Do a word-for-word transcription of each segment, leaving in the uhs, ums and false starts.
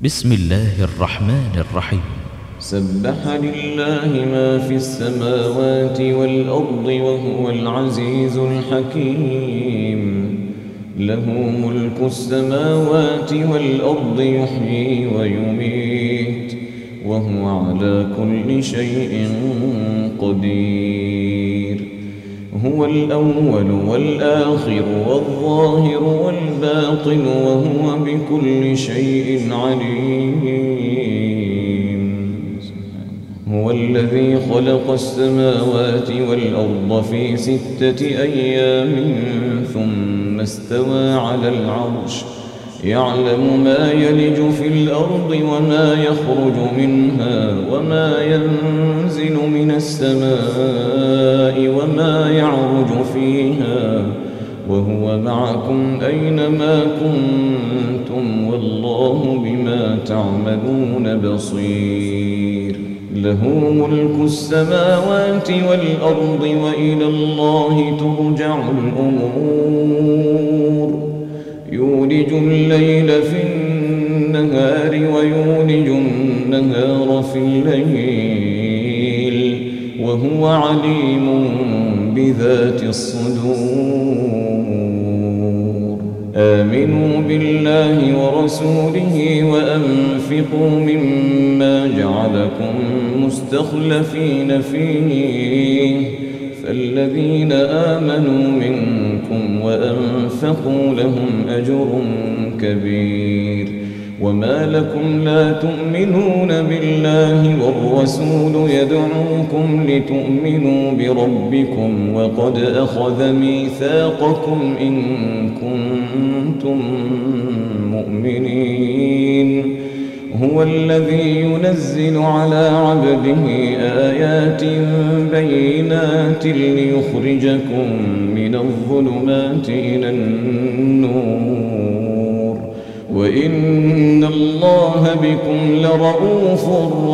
بسم الله الرحمن الرحيم. سبح لله ما في السماوات والأرض وهو العزيز الحكيم. له ملك السماوات والأرض يحيي ويميت وهو على كل شيء قدير. هو الأول والآخر والظاهر والباطن وهو بكل شيء عليم. هو الذي خلق السماوات والأرض في ستة أيام ثم استوى على العرش يعلم ما يلج في الأرض وما يخرج منها وما ينزل من السماء وما يعرج فيها وهو معكم أينما كنتم والله بما تعملون بصير. له ملك السماوات والأرض وإلى الله ترجع الأمور. يولج الليل في النهار ويولج النهار في الليل وهو عليم بذات الصدور. آمنوا بالله ورسوله وأنفقوا مما جعلكم مستخلفين فيه فالذين آمنوا منكم وأنفقوا لهم أجر كبير. وما لكم لا تؤمنون بالله والرسول يدعوكم لتؤمنوا بربكم وقد أخذ ميثاقكم إن كنتم مؤمنين. هو الذي ينزل على عبده آيات بينات ليخرجكم من الظلمات إلى النور وإن الله بكم لرؤوف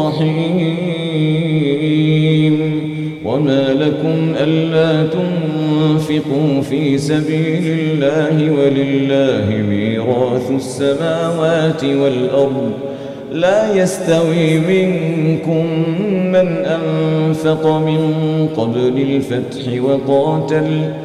رحيم. وما لكم ألا تنفقوا في سبيل الله ولله ميراث السماوات والأرض لا يستوي منكم من أنفق من قبل الفتح وقاتل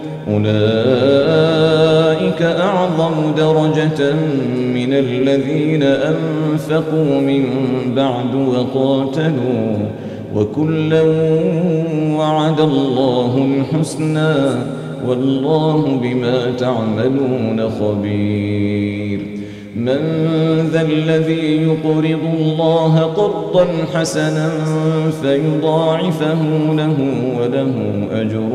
أولئك أعظم درجة من الذين أنفقوا من بعد وقاتلوا وكلا وعد الله الحسنى والله بما تعملون خبير. من ذا الذي يقرض الله قرضا حسنا فيضاعفه له وله أجر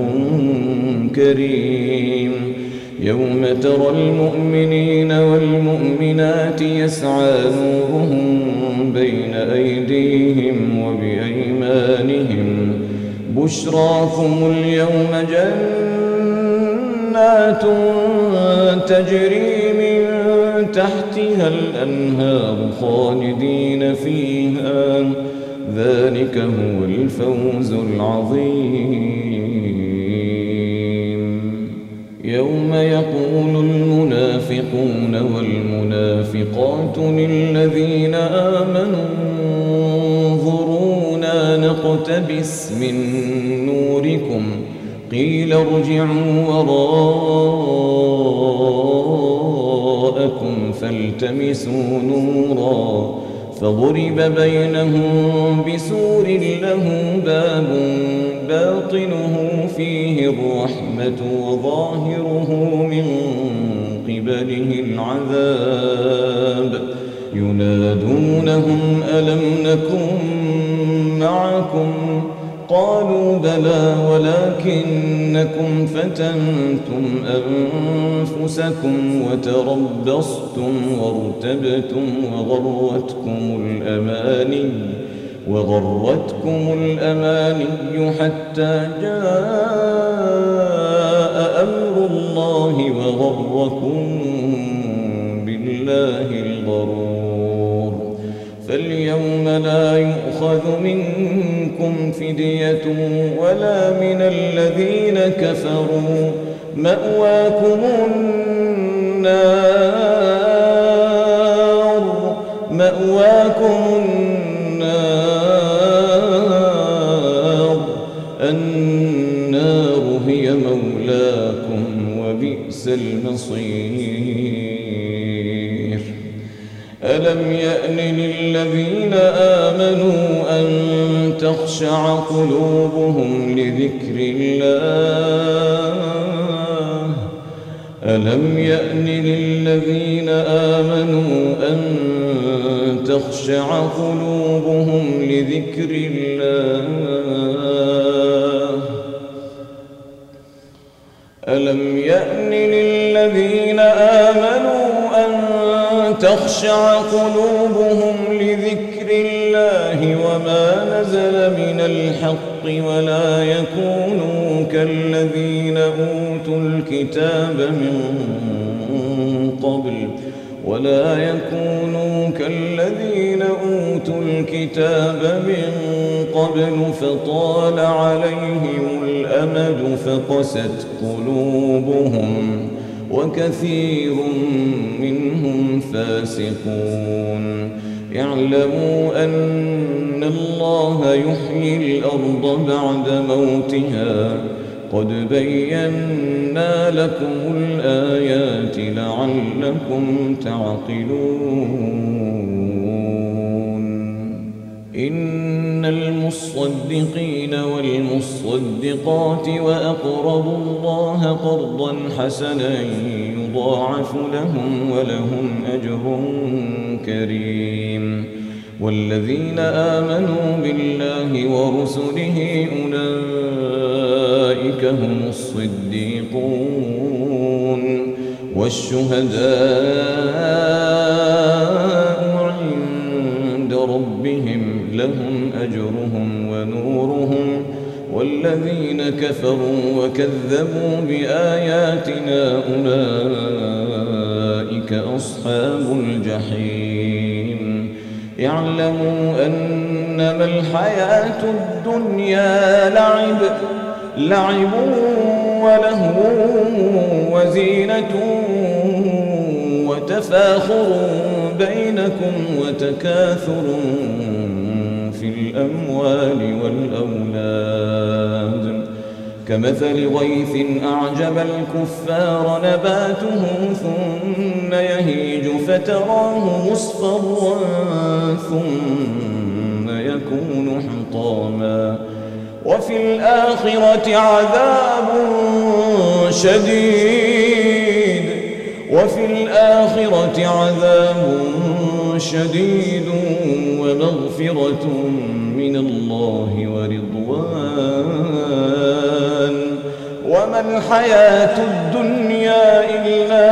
كريم. يوم ترى المؤمنين والمؤمنات يسعى نورهم بين أيديهم وبأيمانهم بشراكم اليوم جنات تجري من تحتها الأنهار خالدين فيها ذلك هو الفوز العظيم. يوم يقول المنافقون والمنافقات للذين آمنوا انظرونا نقتبس من نوركم قيل ارجعوا وراءكم فالتمسوا نورا فضرب بينهم بسور له باب باطنه فيه الرحمة وظاهره من قبله العذاب. ينادونهم ألم نكن معكم قالوا بلى ولكنكم فتنتم أنفسكم وتربصتم وارتبتم وغرتكم الأماني وغرتكم الأماني حتى جاء أمر الله وغركم بالله الغرور. فاليوم لا يؤخذ منكم فدية ولا من الذين كفروا مأواكم النار مأواكم النار النار هي مولاكم وبئس المصير. ألم يأن للذين آمنوا أن تخشع قلوبهم لذكر الله ألم يأن للذين آمنوا أن تخشع قلوبهم لذكر الله ألم يأن للذين آمنوا أن تخشع قلوبهم لذكر الله وما نزل من الحق ولا يكونوا كالذين أوتوا الكتاب من قبل ولا يكونوا كالذين أوتوا الكتاب من قبل فطال عليهم الأمد فقست قلوبهم وكثير منهم فاسقون. اعلموا أن الله يحيي الأرض بعد موتها قد بينا لكم الآيات لعلكم تعقلون. إن المصدقين والمصدقات وأقرضوا الله قرضا حسنا يضاعف لهم ولهم أجر كريم. والذين آمنوا بالله ورسله أولئك هم الصديقون والشهداء عند ربهم لهم أجرهم ونورهم. والذين كفروا وكذبوا بآياتنا أولئك أصحاب الجحيم. اعلموا أنما الحياة الدنيا لعب لعب ولهو وزينة وتفاخر بينكم وتكاثر في الأموال والأولاد كمثل غيث أعجب الكفار نباته ثم يهيج فتراه مصفرا ثم يكون حطاما وفي الآخرة عذاب شديد وفي الآخرة عذاب شديد ومغفرة من الله ورضوان وما الحياة الدنيا إلا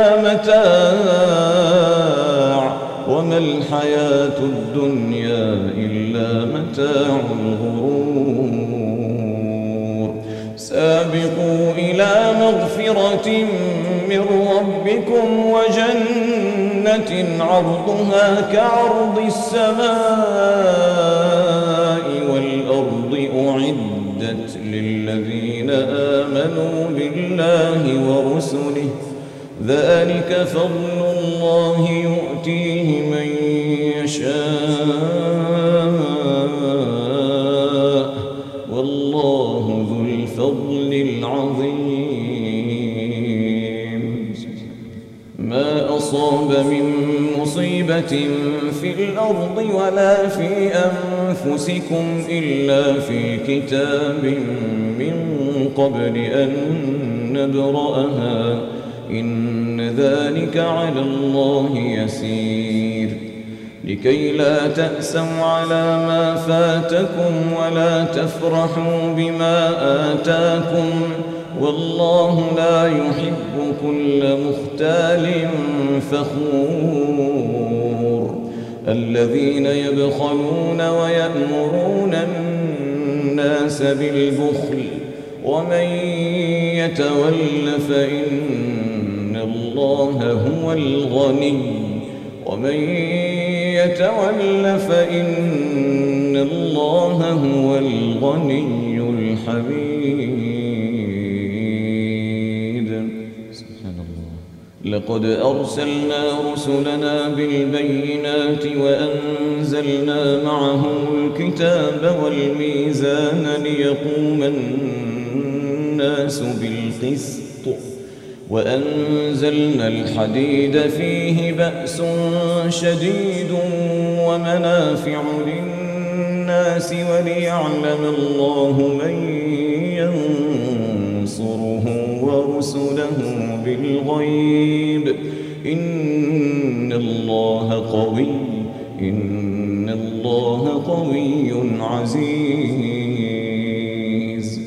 متاع وما الحياة الدنيا إلا متاع الغرور. سابقوا إلى مغفرة من ربكم وجنة عرضها كعرض السماء والأرض أعدت للذين آمنوا بالله ورسله ذلك فضل الله يؤتيه من يشاء والله ذو الفضل العظيم. ما أصاب من مصيبة في الأرض ولا في أنفسكم إلا في كتاب من قبل أن نبرأها إن ذلك على الله يسير. لكي لا تأسوا على ما فاتكم ولا تفرحوا بما آتاكم والله لا يحب كل مختال فخور. الذين يبخلون ويأمرون الناس بالبخل ومن يتول فإن الله هو الغني ومن يتول فإن الله هو الغني الحميد. سبحان الله. لقد أرسلنا رسلنا بالبينات وأنزلنا معهم الكتاب والميزان ليقوم الناس بالقسط وأنزلنا الحديد فيه بأس شديد ومنافع للناس وليعلم الله من ينصره ورسله بالغيب إن الله قوي إن الله قوي عزيز.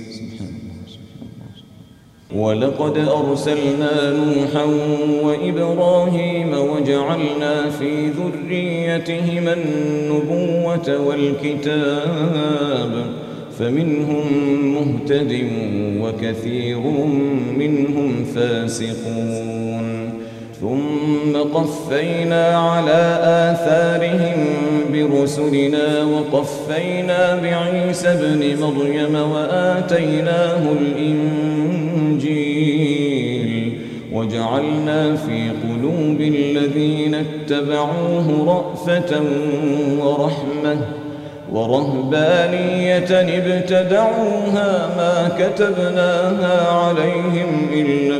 ولقد أرسلنا نوحا وإبراهيم وجعلنا في ذريتهما النبوة والكتاب فمنهم مهتد وكثير منهم فاسقون ثم قفينا على آثارهم برسلنا وقفينا بعيسى ابن مريم وآتيناه الإنجيل وجعلنا في قلوب الذين اتبعوه رأفة ورحمة ورهبانية ابتدعوها ما كتبناها عليهم إلا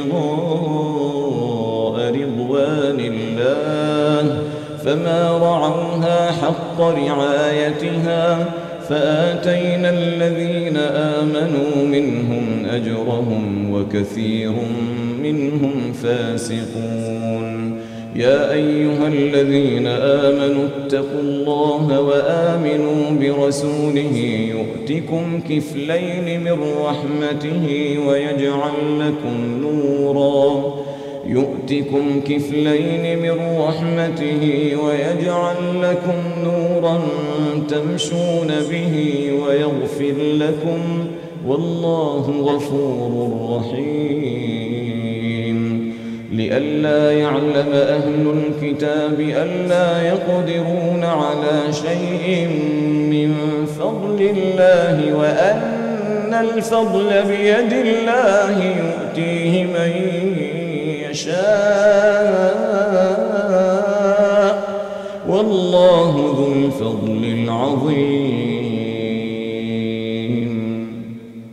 ابتغاء رضوان الله فما رعوها حق رعايتها فآتينا الذين آمنوا منهم أجرهم وكثير منهم فاسقون. يا أيها الذين آمنوا اتقوا الله وآمنوا برسوله يؤتكم كفلين من رحمته ويجعل لكم نورا يؤتكم كفلين من رحمته ويجعل لكم نورا تمشون به ويغفر لكم والله غفور رحيم. لئلا يعلم أهل الكتاب ألا يقدرون على شيء من فضل الله وأن الفضل بيد الله يؤتيه من يشاء